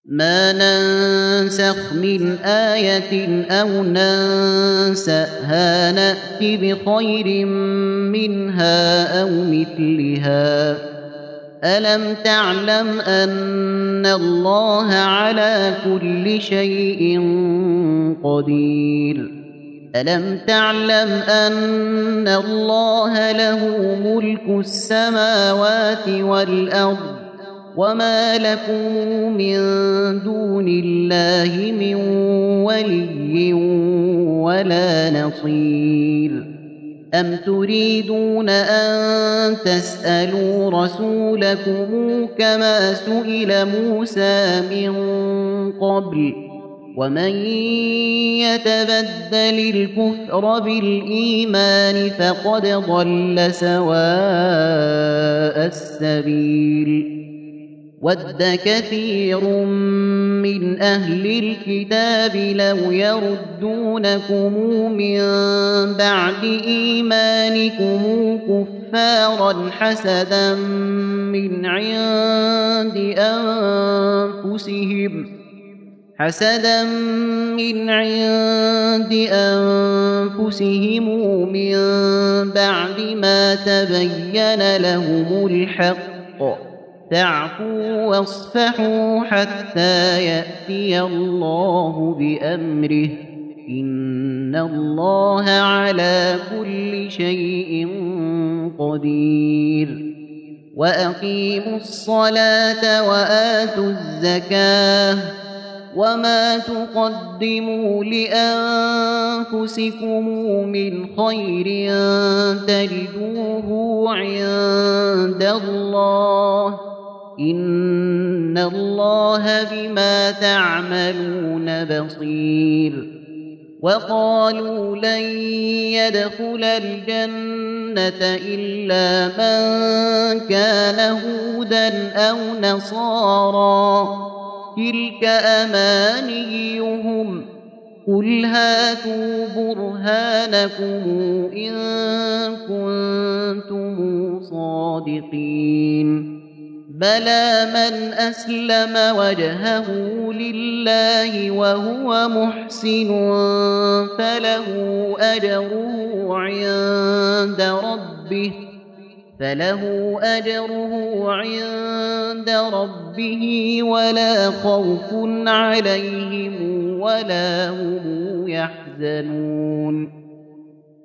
ما ننسخ من آية أو ننسأها نأت بخير منها أو مثلها ألم تعلم أن الله على كل شيء قدير ألم تعلم أن الله له ملك السماوات والأرض وما لكم من دون الله من ولي ولا نصير أم تريدون أن تسألوا رسولكم كما سئل موسى من قبل ومن يتبدل الكفر بالإيمان فقد ضل سواء السبيل ود كثير من أهل الكتاب لو يردونكم من بعد إيمانكم كفارا حسدا من عند أنفسهم من بعد ما تبين لهم الحق فاعفوا واصفحوا حتى يأتي الله بأمره إن الله على كل شيء قدير وأقيموا الصلاة وآتوا الزكاة وما تقدموا لأنفسكم من خير تجدوه عند الله إن الله بما تعملون بصير وقالوا لن يدخل الجنة إلا من كان هودا أو نصارى تلك أمانيهم قل هاتوا برهانكم إن كنتم صادقين بلى من أسلم وجهه لله وهو محسن فله أجره عند ربه ولا خوف عليهم ولا هم يحزنون